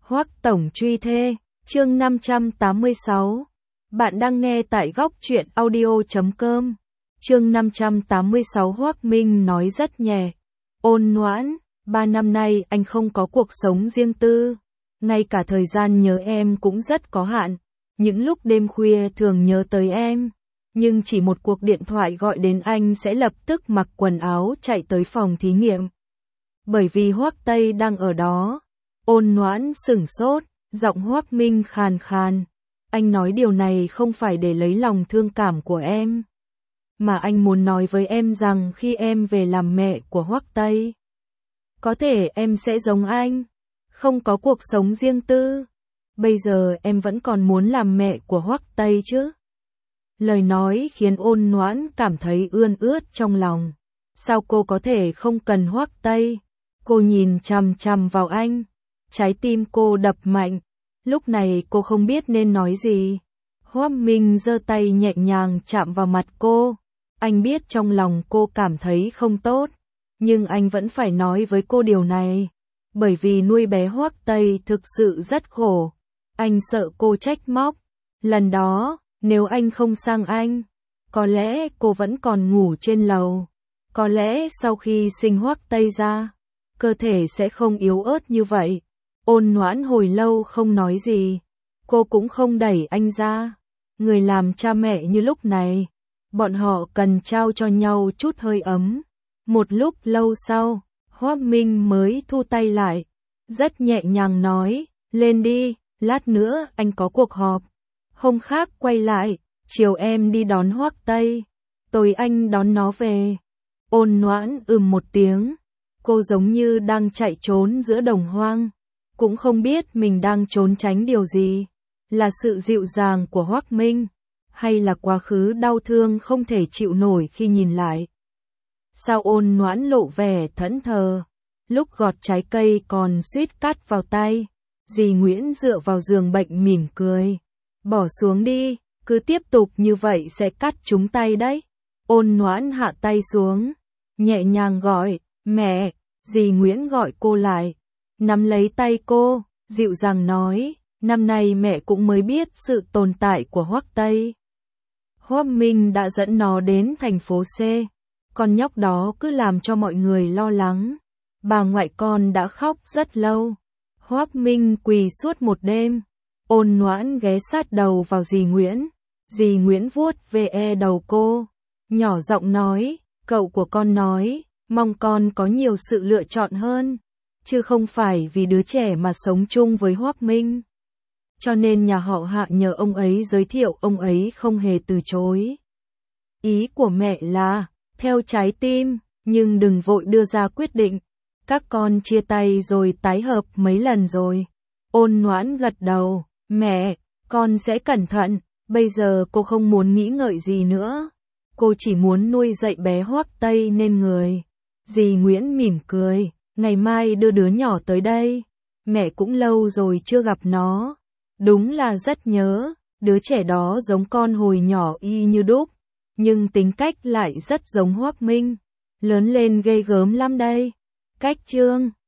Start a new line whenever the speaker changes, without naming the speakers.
Hoắc tổng truy thê, chương 586. Bạn đang nghe tại góc truyện audio.com. Chương 586. Hoắc Minh nói rất nhẹ, ôn nhoãn, 3 năm nay anh không có cuộc sống riêng tư, ngay cả thời gian nhớ em cũng rất có hạn. Những lúc đêm khuya thường nhớ tới em, nhưng chỉ một cuộc điện thoại gọi đến anh sẽ lập tức mặc quần áo chạy tới phòng thí nghiệm. Bởi vì Hoắc Tây đang ở đó. Ôn nhoãn sửng sốt, giọng Hoắc Minh khàn khàn. Anh nói điều này không phải để lấy lòng thương cảm của em, mà anh muốn nói với em rằng khi em về làm mẹ của Hoắc Tây, có thể em sẽ giống anh, không có cuộc sống riêng tư. Bây giờ em vẫn còn muốn làm mẹ của Hoắc Tây chứ? Lời nói khiến ôn nhoãn cảm thấy ươn ướt trong lòng. Sao cô có thể không cần Hoắc Tây? Cô nhìn chằm chằm vào anh. Trái tim cô đập mạnh. Lúc này cô không biết nên nói gì. Hoắc Minh giơ tay nhẹ nhàng chạm vào mặt cô. Anh biết trong lòng cô cảm thấy không tốt, nhưng anh vẫn phải nói với cô điều này. Bởi vì nuôi bé Hoắc Tây thực sự rất khổ. Anh sợ cô trách móc. Lần đó, nếu anh không sang anh, có lẽ cô vẫn còn ngủ trên lầu. Có lẽ sau khi sinh Hoắc Tây ra, cơ thể sẽ không yếu ớt như vậy. Ôn nhoãn hồi lâu không nói gì. Cô cũng không đẩy anh ra. Người làm cha mẹ như lúc này, bọn họ cần trao cho nhau chút hơi ấm. Một lúc lâu sau, Hoắc Minh mới thu tay lại. Rất nhẹ nhàng nói, lên đi, lát nữa anh có cuộc họp. Hôm khác quay lại, chiều em đi đón Hoắc Tây, tối anh đón nó về. Ôn nhoãn một tiếng. Cô giống như đang chạy trốn giữa đồng hoang, cũng không biết mình đang trốn tránh điều gì. Là sự dịu dàng của Hoắc Minh, hay là quá khứ đau thương không thể chịu nổi khi nhìn lại. Sao ôn nhoãn lộ vẻ thẫn thờ, lúc gọt trái cây còn suýt cắt vào tay. Dì Nguyễn dựa vào giường bệnh mỉm cười. Bỏ xuống đi, cứ tiếp tục như vậy sẽ cắt trúng tay đấy. Ôn nhoãn hạ tay xuống, nhẹ nhàng gọi, mẹ. Dì Nguyễn gọi cô lại, nắm lấy tay cô, dịu dàng nói, năm nay mẹ cũng mới biết sự tồn tại của Hoắc Tây. Hoắc Minh đã dẫn nó đến thành phố C, con nhóc đó cứ làm cho mọi người lo lắng. Bà ngoại con đã khóc rất lâu. Hoắc Minh quỳ suốt một đêm. Ôn nhoãn ghé sát đầu vào dì Nguyễn. Dì Nguyễn vuốt ve đầu cô, nhỏ giọng nói, cậu của con nói, mong con có nhiều sự lựa chọn hơn, chứ không phải vì đứa trẻ mà sống chung với Hoắc Minh. Cho nên nhà họ Hạ nhờ ông ấy giới thiệu, ông ấy không hề từ chối. Ý của mẹ là, theo trái tim, nhưng đừng vội đưa ra quyết định. Các con chia tay rồi tái hợp mấy lần rồi. Ôn nhoãn gật đầu, mẹ, con sẽ cẩn thận. Bây giờ cô không muốn nghĩ ngợi gì nữa. Cô chỉ muốn nuôi dạy bé Hoắc Tây nên người. Dì Nguyễn mỉm cười, ngày mai đưa đứa nhỏ tới đây. Mẹ cũng lâu rồi chưa gặp nó. Đúng là rất nhớ, đứa trẻ đó giống con hồi nhỏ y như đúc, nhưng tính cách lại rất giống Hoắc Minh. Lớn lên ghê gớm lắm đây. Cách chương